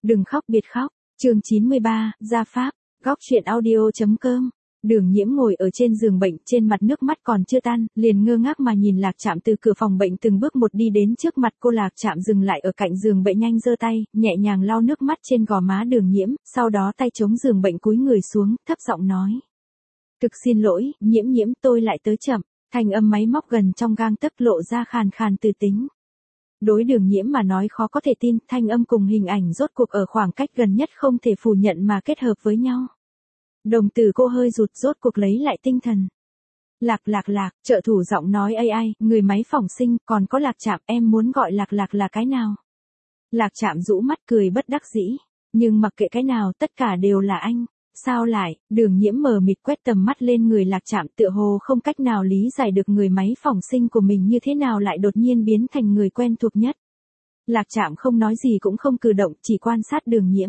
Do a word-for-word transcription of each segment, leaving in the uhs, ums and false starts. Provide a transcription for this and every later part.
Đừng khóc biệt khóc, chương chín mươi ba, Gia Pháp, góc truyện audio.com. Đường Nhiễm ngồi ở trên giường bệnh, trên mặt nước mắt còn chưa tan, liền ngơ ngác mà nhìn Lạc Trạm từ cửa phòng bệnh từng bước một đi đến trước mặt cô. Lạc Trạm dừng lại ở cạnh giường bệnh, nhanh giơ tay, nhẹ nhàng lau nước mắt trên gò má Đường Nhiễm, sau đó tay chống giường bệnh cúi người xuống, thấp giọng nói. Thực xin lỗi, Nhiễm Nhiễm, tôi lại tới chậm, thanh âm máy móc gần trong gang tấc lộ ra khàn khàn từ tính. Đối Đường Nhiễm mà nói khó có thể tin, thanh âm cùng hình ảnh rốt cuộc ở khoảng cách gần nhất không thể phủ nhận mà kết hợp với nhau. Đồng tử cô hơi rụt, rốt cuộc lấy lại tinh thần. Lạc lạc lạc, trợ thủ giọng nói a i, người máy phỏng sinh, còn có Lạc Trạm, em muốn gọi lạc lạc là cái nào? Lạc Trạm rũ mắt cười bất đắc dĩ, nhưng mặc kệ cái nào tất cả đều là anh. Sao lại? Đường Nhiễm mờ mịt quét tầm mắt lên người Lạc Trạm, tựa hồ không cách nào lý giải được người máy phỏng sinh của mình như thế nào lại đột nhiên biến thành người quen thuộc nhất. Lạc Trạm không nói gì cũng không cử động, chỉ quan sát Đường Nhiễm.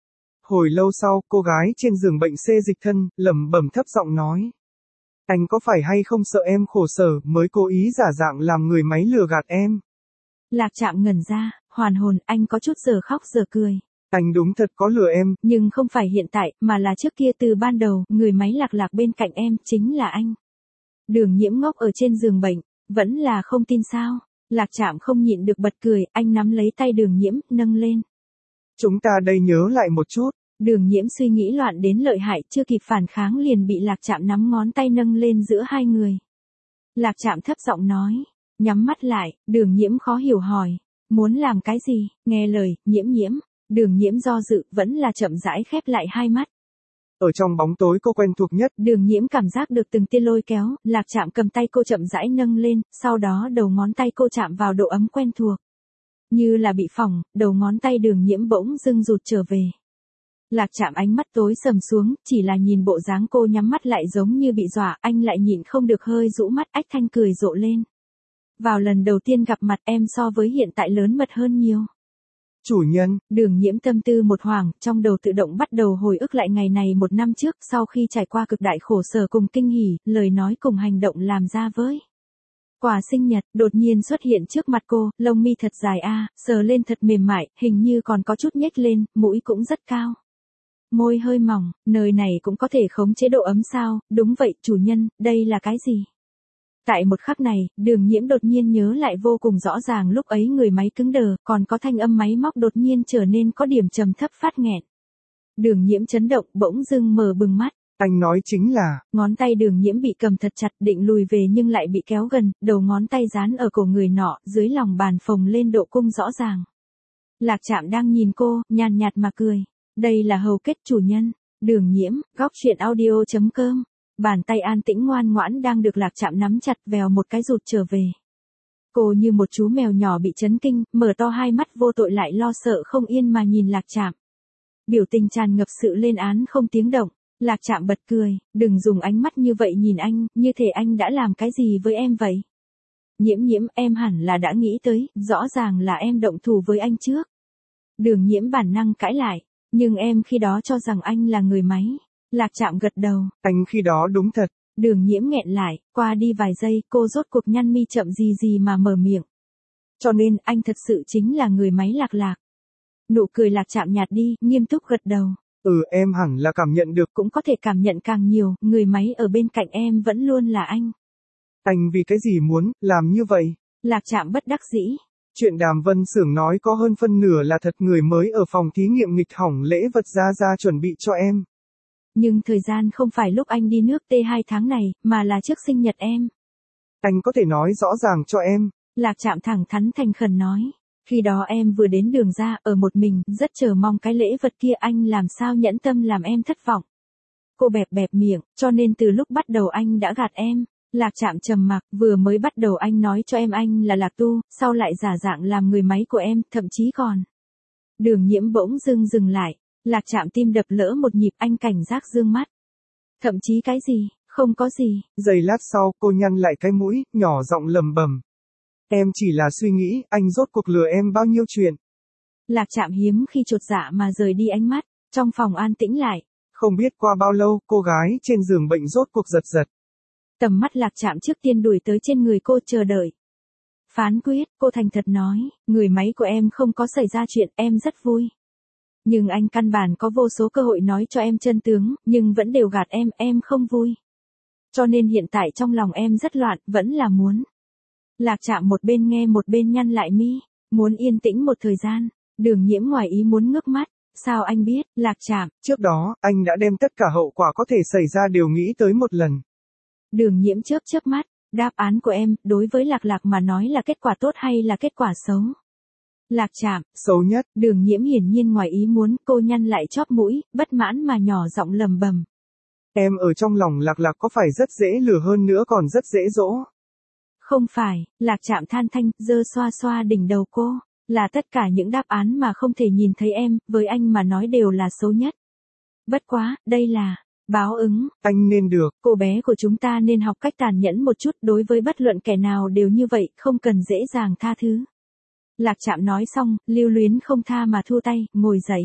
Hồi lâu sau, cô gái trên giường bệnh xê dịch thân, lẩm bẩm thấp giọng nói. Anh có phải hay không sợ em khổ sở mới cố ý giả dạng làm người máy lừa gạt em? Lạc Trạm ngẩn ra, hoàn hồn, anh có chút giờ khóc giờ cười. Anh đúng thật có lừa em. Nhưng không phải hiện tại, mà là trước kia từ ban đầu, người máy lạc lạc bên cạnh em, chính là anh. Đường Nhiễm ngốc ở trên giường bệnh, vẫn là không tin sao. Lạc Trạm không nhịn được bật cười, anh nắm lấy tay Đường Nhiễm, nâng lên. Chúng ta đây nhớ lại một chút. Đường Nhiễm suy nghĩ loạn đến lợi hại, chưa kịp phản kháng liền bị Lạc Trạm nắm ngón tay nâng lên giữa hai người. Lạc Trạm thấp giọng nói, nhắm mắt lại. Đường Nhiễm khó hiểu hỏi, muốn làm cái gì? Nghe lời, Nhiễm Nhiễm. Đường Nhiễm do dự, vẫn là chậm rãi khép lại hai mắt. Ở trong bóng tối cô quen thuộc nhất. Đường Nhiễm cảm giác được từng tia lôi kéo, Lạc Trạm cầm tay cô chậm rãi nâng lên, sau đó đầu ngón tay cô chạm vào độ ấm quen thuộc. Như là bị phỏng, đầu ngón tay Đường Nhiễm bỗng dưng rụt trở về. Lạc Trạm ánh mắt tối sầm xuống, chỉ là nhìn bộ dáng cô nhắm mắt lại giống như bị dọa, anh lại nhịn không được hơi rũ mắt, ách thanh cười rộ lên. Vào lần đầu tiên gặp mặt em so với hiện tại lớn mật hơn nhiều. Chủ nhân. Đường Nhiễm tâm tư một hoảng, trong đầu tự động bắt đầu hồi ức lại ngày này một năm trước, sau khi trải qua cực đại khổ sở cùng kinh hỉ, lời nói cùng hành động làm ra với. Quà sinh nhật, đột nhiên xuất hiện trước mặt cô, lông mi thật dài a, sờ lên thật mềm mại, hình như còn có chút nhếch lên, mũi cũng rất cao. Môi hơi mỏng, nơi này cũng có thể khống chế độ ấm sao? Đúng vậy, chủ nhân, đây là cái gì? Tại một khắc này, Đường Nhiễm đột nhiên nhớ lại vô cùng rõ ràng lúc ấy người máy cứng đờ, còn có thanh âm máy móc đột nhiên trở nên có điểm trầm thấp phát nghẹn. Đường Nhiễm chấn động, bỗng dưng mở bừng mắt. Anh nói chính là. Ngón tay Đường Nhiễm bị cầm thật chặt, định lùi về nhưng lại bị kéo gần, đầu ngón tay dán ở cổ người nọ, dưới lòng bàn phồng lên độ cung rõ ràng. Lạc Trạm đang nhìn cô, nhàn nhạt mà cười. Đây là hầu kết chủ nhân. Đường Nhiễm, góc truyện audio.com. Bàn tay an tĩnh ngoan ngoãn đang được Lạc Trạm nắm chặt, vèo một cái rụt trở về. Cô như một chú mèo nhỏ bị chấn kinh, mở to hai mắt vô tội lại lo sợ không yên mà nhìn Lạc Trạm. Biểu tình tràn ngập sự lên án không tiếng động. Lạc Trạm bật cười, đừng dùng ánh mắt như vậy nhìn anh, như thể anh đã làm cái gì với em vậy. Nhiễm Nhiễm, em hẳn là đã nghĩ tới, rõ ràng là em động thủ với anh trước. Đường Nhiễm bản năng cãi lại, nhưng em khi đó cho rằng anh là người máy. Lạc Trạm gật đầu. Anh khi đó đúng thật. Đường Nhiễm nghẹn lại, qua đi vài giây, cô rốt cuộc nhăn mi chậm gì gì mà mở miệng. Cho nên, anh thật sự chính là người máy Lạc Lạc. Nụ cười Lạc Trạm nhạt đi, nghiêm túc gật đầu. Ừ, em hẳn là cảm nhận được. Cũng có thể cảm nhận càng nhiều, người máy ở bên cạnh em vẫn luôn là anh. Anh vì cái gì muốn làm như vậy? Lạc Trạm bất đắc dĩ. Chuyện Đàm Vân Xưởng nói có hơn phân nửa là thật, người mới ở phòng thí nghiệm nghịch hỏng lễ vật ra ra chuẩn bị cho em. Nhưng thời gian không phải lúc anh đi nước T hai tháng này, mà là trước sinh nhật em. Anh có thể nói rõ ràng cho em. Lạc Trạm thẳng thắn thành khẩn nói. Khi đó em vừa đến đường ra, ở một mình, rất chờ mong cái lễ vật kia, anh làm sao nhẫn tâm làm em thất vọng. Cô bẹp bẹp miệng, cho nên từ lúc bắt đầu anh đã gạt em. Lạc Trạm trầm mặc, vừa mới bắt đầu anh nói cho em anh là Lạc Tu, sau lại giả dạng làm người máy của em, thậm chí còn. Đường Nhiễm bỗng dưng dừng lại. Lạc Trạm tim đập lỡ một nhịp, anh cảnh giác dương mắt. Thậm chí cái gì? Không có gì. Giây lát sau, cô nhăn lại cái mũi, nhỏ giọng lầm bầm. Em chỉ là suy nghĩ, anh rốt cuộc lừa em bao nhiêu chuyện. Lạc Trạm hiếm khi chột dạ mà rời đi ánh mắt, trong phòng an tĩnh lại. Không biết qua bao lâu, cô gái trên giường bệnh rốt cuộc giật giật. Tầm mắt Lạc Trạm trước tiên đuổi tới trên người cô, chờ đợi. Phán quyết, cô thành thật nói, người máy của em không có xảy ra chuyện, em rất vui. Nhưng anh căn bản có vô số cơ hội nói cho em chân tướng, nhưng vẫn đều gạt em, em không vui. Cho nên hiện tại trong lòng em rất loạn, vẫn là muốn. Lạc Trạm một bên nghe một bên nhăn lại mi, muốn yên tĩnh một thời gian. Đường Nhiễm ngoài ý muốn ngước mắt, sao anh biết, Lạc Trạm? Trước đó, anh đã đem tất cả hậu quả có thể xảy ra đều nghĩ tới một lần. Đường Nhiễm chớp chớp mắt, đáp án của em, đối với Lạc Lạc mà nói là kết quả tốt hay là kết quả xấu? Lạc Trạm, xấu nhất. Đường Nhiễm hiển nhiên ngoài ý muốn, cô nhăn lại chóp mũi, bất mãn mà nhỏ giọng lầm bầm. Em ở trong lòng Lạc Lạc có phải rất dễ lừa hơn nữa còn rất dễ dỗ? Không phải, Lạc Trạm than thanh, giơ xoa xoa đỉnh đầu cô, là tất cả những đáp án mà không thể nhìn thấy em, với anh mà nói đều là xấu nhất. Bất quá, đây là báo ứng. Anh nên được. Cô bé của chúng ta nên học cách tàn nhẫn một chút, đối với bất luận kẻ nào đều như vậy, không cần dễ dàng tha thứ. Lạc Trạm nói xong, lưu luyến không tha mà thu tay, ngồi dậy.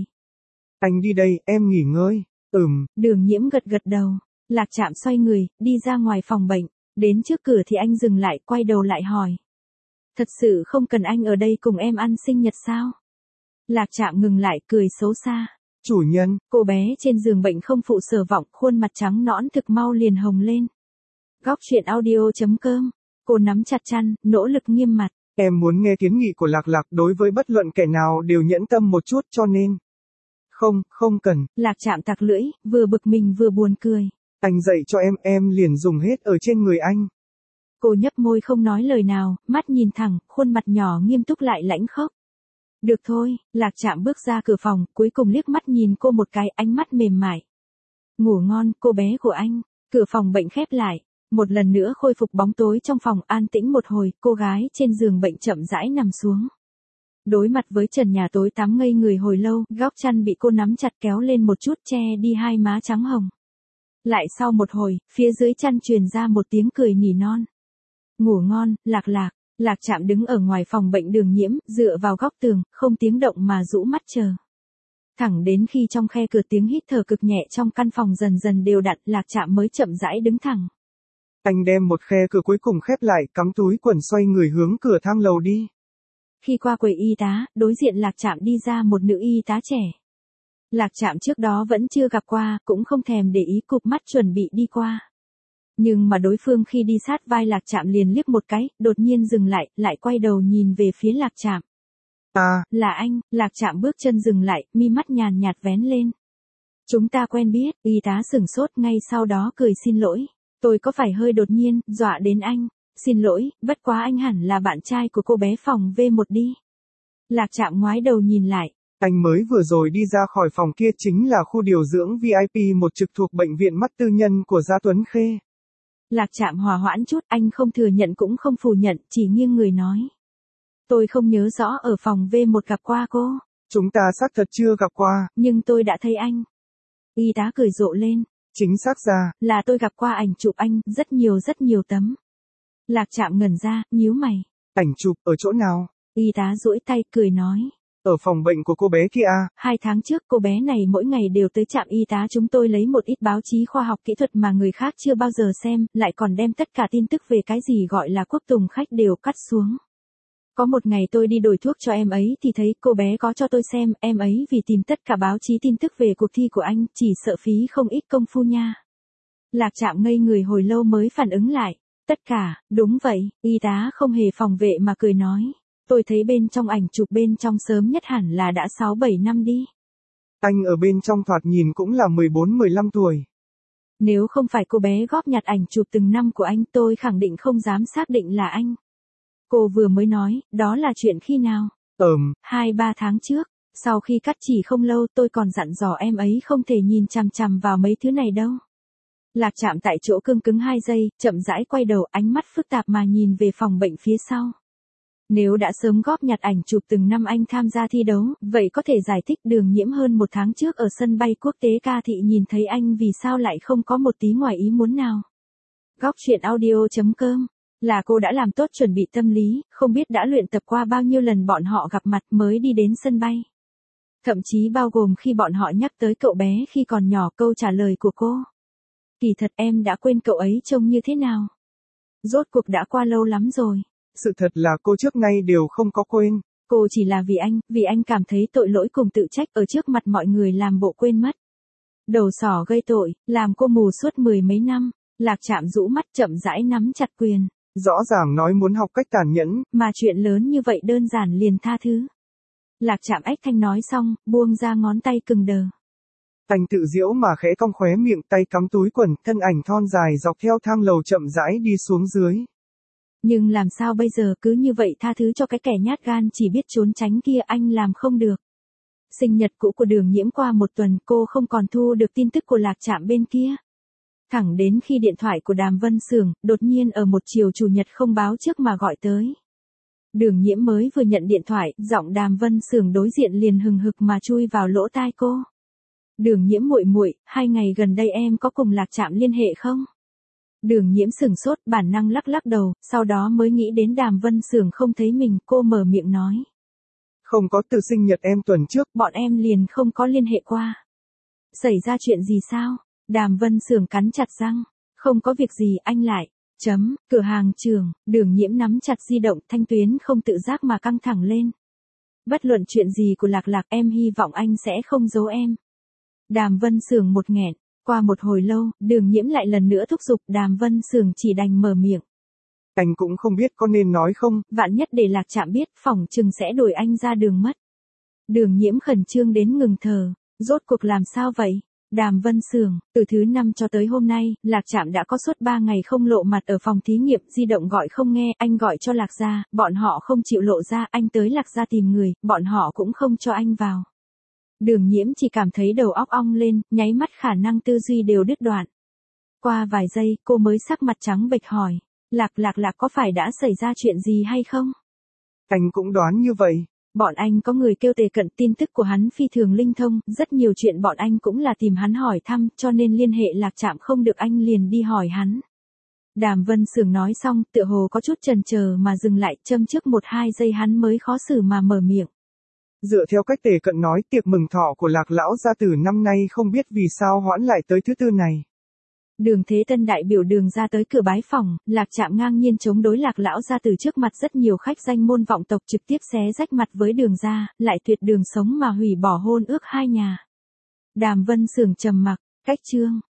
Anh đi đây, em nghỉ ngơi. Ừm. Đường Nhiễm gật gật đầu. Lạc Trạm xoay người, đi ra ngoài phòng bệnh. Đến trước cửa thì anh dừng lại, quay đầu lại hỏi. Thật sự không cần anh ở đây cùng em ăn sinh nhật sao? Lạc Trạm ngừng lại, cười xấu xa. Chủ nhân. Cô bé trên giường bệnh không phụ sở vọng, khuôn mặt trắng nõn thực mau liền hồng lên. Góc truyện audio chấm com. Cô nắm chặt chăn, nỗ lực nghiêm mặt. Em muốn nghe kiến nghị của Lạc Lạc, đối với bất luận kẻ nào đều nhẫn tâm một chút cho nên. Không, không cần. Lạc Trạm tặc lưỡi, vừa bực mình vừa buồn cười. Anh dạy cho em, em liền dùng hết ở trên người anh. Cô nhấp môi không nói lời nào, mắt nhìn thẳng, khuôn mặt nhỏ nghiêm túc lại lãnh khốc. Được thôi, Lạc Trạm bước ra cửa phòng, cuối cùng liếc mắt nhìn cô một cái, ánh mắt mềm mại. Ngủ ngon, cô bé của anh. Cửa phòng bệnh khép lại. Một lần nữa khôi phục bóng tối trong phòng, an tĩnh một hồi, cô gái trên giường bệnh chậm rãi nằm xuống. Đối mặt với trần nhà tối tăm ngây người hồi lâu, góc chăn bị cô nắm chặt kéo lên một chút che đi hai má trắng hồng. Lại sau một hồi, phía dưới chăn truyền ra một tiếng cười nỉ non. Ngủ ngon, Lạc Lạc. Lạc Trạm đứng ở ngoài phòng bệnh Đường Nhiễm, dựa vào góc tường, không tiếng động mà rũ mắt chờ. Thẳng đến khi trong khe cửa tiếng hít thở cực nhẹ trong căn phòng dần dần đều đặn, Lạc Trạm mới chậm rãi đứng thẳng. Anh đem một khe cửa cuối cùng khép lại, cắm túi quần xoay người hướng cửa thang lầu đi. Khi qua quầy y tá, đối diện Lạc Trạm đi ra một nữ y tá trẻ. Lạc Trạm trước đó vẫn chưa gặp qua, cũng không thèm để ý, cụp mắt chuẩn bị đi qua. Nhưng mà đối phương khi đi sát vai Lạc Trạm liền liếc một cái, đột nhiên dừng lại, lại quay đầu nhìn về phía Lạc Trạm. À, là anh. Lạc Trạm bước chân dừng lại, mi mắt nhàn nhạt vén lên. Chúng ta quen biết. Y tá sửng sốt, ngay sau đó cười xin lỗi. Tôi có phải hơi đột nhiên, dọa đến anh? Xin lỗi, bất quá anh hẳn là bạn trai của cô bé phòng V một đi. Lạc Trạm ngoái đầu nhìn lại. Anh mới vừa rồi đi ra khỏi phòng kia chính là khu điều dưỡng vi ai pi một trực thuộc bệnh viện mắt tư nhân của Gia Tuấn Khê. Lạc Trạm hòa hoãn chút, anh không thừa nhận cũng không phủ nhận, chỉ nghiêng người nói. Tôi không nhớ rõ ở phòng V một gặp qua cô. Chúng ta xác thật chưa gặp qua. Nhưng tôi đã thấy anh. Y tá cười rộ lên. Chính xác ra, là tôi gặp qua ảnh chụp anh, rất nhiều rất nhiều tấm. Lạc Trạm ngẩn ra, nhíu mày. Ảnh chụp, ở chỗ nào? Y tá duỗi tay, cười nói. Ở phòng bệnh của cô bé kia à? Hai tháng trước cô bé này mỗi ngày đều tới trạm y tá chúng tôi lấy một ít báo chí khoa học kỹ thuật mà người khác chưa bao giờ xem, lại còn đem tất cả tin tức về cái gì gọi là quốc tùng khách đều cắt xuống. Có một ngày tôi đi đổi thuốc cho em ấy thì thấy cô bé có cho tôi xem, em ấy vì tìm tất cả báo chí tin tức về cuộc thi của anh, chỉ sợ phí không ít công phu nha. Lạc Trạm ngây người hồi lâu mới phản ứng lại. Tất cả, đúng vậy, y tá không hề phòng vệ mà cười nói. Tôi thấy bên trong ảnh chụp bên trong sớm nhất hẳn là đã sáu bảy năm đi. Anh ở bên trong thoạt nhìn cũng là mười bốn mười lăm tuổi. Nếu không phải cô bé góp nhặt ảnh chụp từng năm của anh, tôi khẳng định không dám xác định là anh. Cô vừa mới nói, đó là chuyện khi nào? Ừm. Hai ba tháng trước, sau khi cắt chỉ không lâu tôi còn dặn dò em ấy không thể nhìn chằm chằm vào mấy thứ này đâu. Lạc Trạm tại chỗ cương cứng hai giây, chậm rãi quay đầu, ánh mắt phức tạp mà nhìn về phòng bệnh phía sau. Nếu đã sớm góp nhặt ảnh chụp từng năm anh tham gia thi đấu, vậy có thể giải thích Đường Nhiễm hơn một tháng trước ở sân bay quốc tế Ca Thị nhìn thấy anh vì sao lại không có một tí ngoài ý muốn nào. Góc truyện audio chấm com. Là cô đã làm tốt chuẩn bị tâm lý, không biết đã luyện tập qua bao nhiêu lần bọn họ gặp mặt mới đi đến sân bay. Thậm chí bao gồm khi bọn họ nhắc tới cậu bé khi còn nhỏ, câu trả lời của cô. Kỳ thật em đã quên cậu ấy trông như thế nào. Rốt cuộc đã qua lâu lắm rồi. Sự thật là cô trước nay đều không có quên. Cô chỉ là vì anh, vì anh cảm thấy tội lỗi cùng tự trách ở trước mặt mọi người làm bộ quên mất. Đầu sỏ gây tội, làm cô mù suốt mười mấy năm. Lạc Trạm rũ mắt chậm rãi nắm chặt quyền. Rõ ràng nói muốn học cách tàn nhẫn. Mà chuyện lớn như vậy đơn giản liền tha thứ. Lạc Trạm ách thanh nói xong, buông ra ngón tay cứng đờ. Anh tự giễu mà khẽ cong khóe miệng, tay cắm túi quần, thân ảnh thon dài dọc theo thang lầu chậm rãi đi xuống dưới. Nhưng làm sao bây giờ cứ như vậy tha thứ cho cái kẻ nhát gan chỉ biết trốn tránh kia, anh làm không được. Sinh nhật cũ của Đường Nhiễm qua một tuần cô không còn thu được tin tức của Lạc Trạm bên kia. Thẳng đến khi điện thoại của Đàm Vân Sường, đột nhiên ở một chiều chủ nhật không báo trước mà gọi tới. Đường Nhiễm mới vừa nhận điện thoại, giọng Đàm Vân Sường đối diện liền hừng hực mà chui vào lỗ tai cô. Đường Nhiễm muội muội, hai ngày gần đây em có cùng Lạc Trạm liên hệ không? Đường Nhiễm sừng sốt, bản năng lắc lắc đầu, sau đó mới nghĩ đến Đàm Vân Sường không thấy mình, cô mở miệng nói. Không có, từ sinh nhật em tuần trước, bọn em liền không có liên hệ qua. Xảy ra chuyện gì sao? Đàm Vân Sường cắn chặt răng. Không có việc gì, anh lại. Chấm, cửa hàng trường, Đường Nhiễm nắm chặt di động, thanh tuyến không tự giác mà căng thẳng lên. Bất luận chuyện gì của Lạc Lạc em hy vọng anh sẽ không giấu em. Đàm Vân Sường một nghẹn, qua một hồi lâu, Đường Nhiễm lại lần nữa thúc giục, Đàm Vân Sường chỉ đành mở miệng. Anh cũng không biết có nên nói không. Vạn nhất để Lạc Trạm biết, phỏng chừng sẽ đuổi anh ra đường mất. Đường Nhiễm khẩn trương đến ngừng thở, rốt cuộc làm sao vậy? Đàm Vân Sường, từ thứ năm cho tới hôm nay, Lạc Trạm đã có suốt ba ngày không lộ mặt ở phòng thí nghiệm, di động gọi không nghe, anh gọi cho Lạc gia, bọn họ không chịu lộ ra, anh tới Lạc gia tìm người, bọn họ cũng không cho anh vào. Đường Nhiễm chỉ cảm thấy đầu óc ong lên, nháy mắt khả năng tư duy đều đứt đoạn. Qua vài giây, cô mới sắc mặt trắng bệch hỏi, Lạc Lạc Lạc có phải đã xảy ra chuyện gì hay không? Anh cũng đoán như vậy. Bọn anh có người kêu tề cận, tin tức của hắn phi thường linh thông, rất nhiều chuyện bọn anh cũng là tìm hắn hỏi thăm, cho nên liên hệ Lạc Trạm không được anh liền đi hỏi hắn. Đàm Vân Sường nói xong, tựa hồ có chút chần chờ mà dừng lại, châm trước một hai giây hắn mới khó xử mà mở miệng. Dựa theo cách tề cận nói, tiệc mừng thọ của Lạc lão gia tử năm nay không biết vì sao hoãn lại tới thứ tư này. Đường Thế Tân đại biểu Đường ra tới cửa bái phòng, Lạc Trạm ngang nhiên chống đối Lạc lão gia tử trước mặt rất nhiều khách danh môn vọng tộc, trực tiếp xé rách mặt với Đường ra, lại tuyệt Đường sống mà hủy bỏ hôn ước hai nhà. Đàm Vân Sường trầm mặc, cách chương.